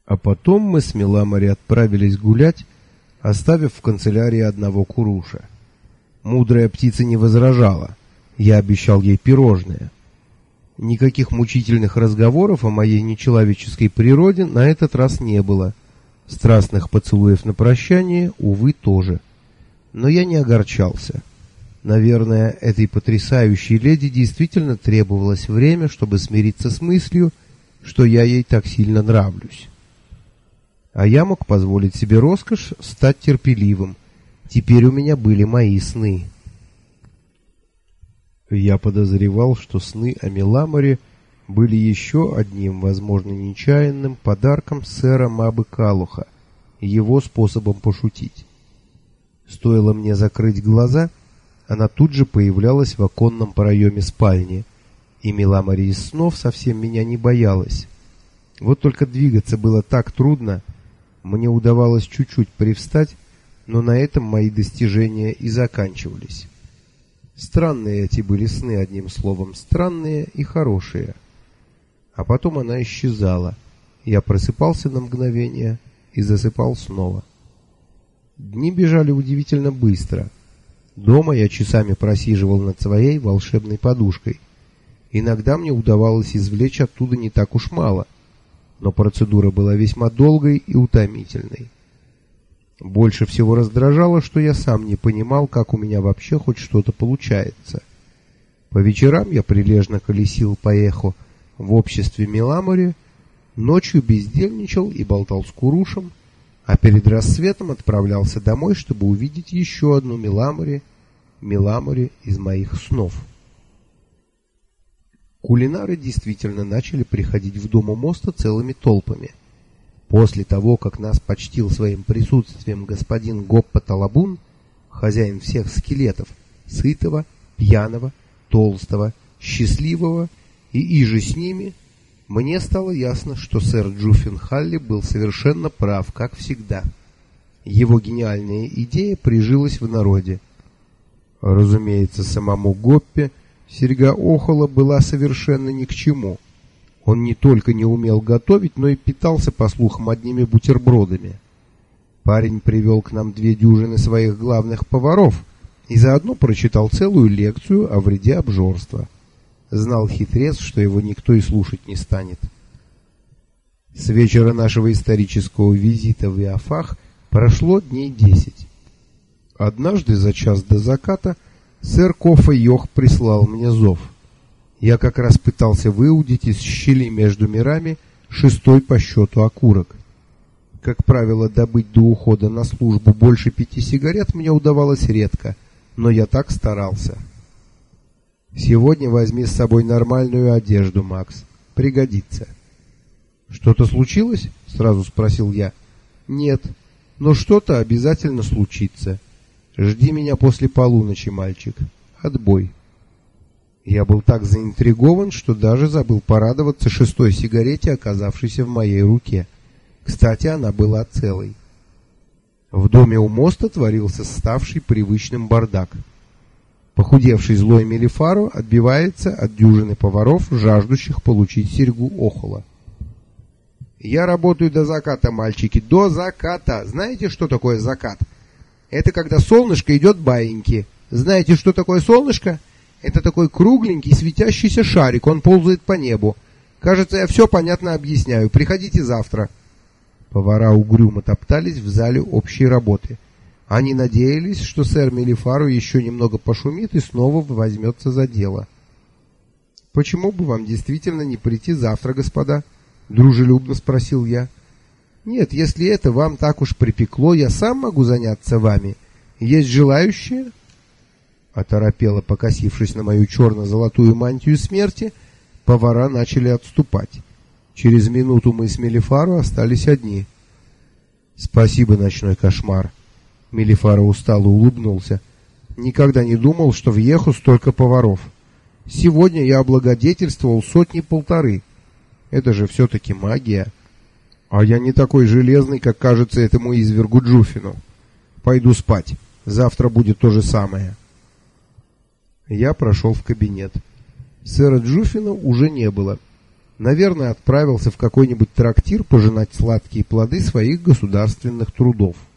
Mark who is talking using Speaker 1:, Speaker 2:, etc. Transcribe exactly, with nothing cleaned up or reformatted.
Speaker 1: А потом мы с Миламори отправились гулять, оставив в канцелярии одного Куруша. Мудрая птица не возражала. Я обещал ей пирожное. Никаких мучительных разговоров о моей нечеловеческой природе на этот раз не было. Страстных поцелуев на прощание, увы, тоже. Но я не огорчался. Наверное, этой потрясающей леди действительно требовалось время, чтобы смириться с мыслью, что я ей так сильно нравлюсь. А я мог позволить себе роскошь стать терпеливым. Теперь у меня были мои сны. Я подозревал, что сны о Миламоре были еще одним, возможно, нечаянным подарком сэра Мабы Калуха, его способом пошутить. Стоило мне закрыть глаза, она тут же появлялась в оконном проеме спальни, и Миламори из снов совсем меня не боялась. Вот только двигаться было так трудно, мне удавалось чуть-чуть привстать, но на этом мои достижения и заканчивались. Странные эти были сны, одним словом, странные и хорошие. А потом она исчезала. Я просыпался на мгновение и засыпал снова. Дни бежали удивительно быстро. Дома я часами просиживал над своей волшебной подушкой. Иногда мне удавалось извлечь оттуда не так уж мало, но процедура была весьма долгой и утомительной. Больше всего раздражало, что я сам не понимал, как у меня вообще хоть что-то получается. По вечерам я прилежно колесил по эху в обществе Миламори, ночью бездельничал и болтал с Курушем, а перед рассветом отправлялся домой, чтобы увидеть еще одну Миламори, Миламори из моих снов. Кулинары действительно начали приходить в дом у моста целыми толпами. После того, как нас почтил своим присутствием господин Гоппа Талабун, хозяин всех скелетов, сытого, пьяного, толстого, счастливого и иже с ними, мне стало ясно, что сэр Джуффин Халли был совершенно прав, как всегда. Его гениальная идея прижилась в народе. Разумеется, самому Гоппе серьга Охола была совершенно ни к чему. Он не только не умел готовить, но и питался, по слухам, одними бутербродами. Парень привел к нам две дюжины своих главных поваров и заодно прочитал целую лекцию о вреде обжорства. Знал хитрец, что его никто и слушать не станет. С вечера нашего исторического визита в Иофах прошло дней десять. Однажды за час до заката сэр Кофа Йох прислал мне зов. Я как раз пытался выудить из щели между мирами шестой по счету окурок. Как правило, добыть до ухода на службу больше пяти сигарет мне удавалось редко, но я так старался. Сегодня возьми с собой нормальную одежду, Макс. Пригодится. Что-то случилось? Сразу спросил я. Нет, но что-то обязательно случится. Жди меня после полуночи, мальчик. Отбой. Я был так заинтригован, что даже забыл порадоваться шестой сигарете, оказавшейся в моей руке. Кстати, она была целой. В доме у моста творился ставший привычным бардак. Похудевший злой Мелифаро отбивается от дюжины поваров, жаждущих получить серьгу Охола. «Я работаю до заката, мальчики, до заката! Знаете, что такое закат? Это когда солнышко идет баиньки. Знаете, что такое солнышко? Это такой кругленький светящийся шарик, он ползает по небу. Кажется, я все понятно объясняю. Приходите завтра». Повара угрюмо топтались в зале общей работы. Они надеялись, что сэр Мелифаро еще немного пошумит и снова возьмется за дело. «Почему бы вам действительно не прийти завтра, господа?» — дружелюбно спросил я. «Нет, если это вам так уж припекло, я сам могу заняться вами. Есть желающие?» Оторопело покосившись на мою черно-золотую мантию смерти, повара начали отступать. Через минуту мы с Мелифаро остались одни. «Спасибо, ночной кошмар». Мелифаро устало улыбнулся. «Никогда не думал, что в Еху столько поваров. Сегодня я облагодетельствовал сотни-полторы. Это же все-таки магия. А я не такой железный, как кажется этому извергу Джуфину. Пойду спать. Завтра будет то же самое». Я прошел в кабинет. Сэра Джуфина уже не было. наверное, отправился в какой-нибудь трактир пожинать сладкие плоды своих государственных трудов.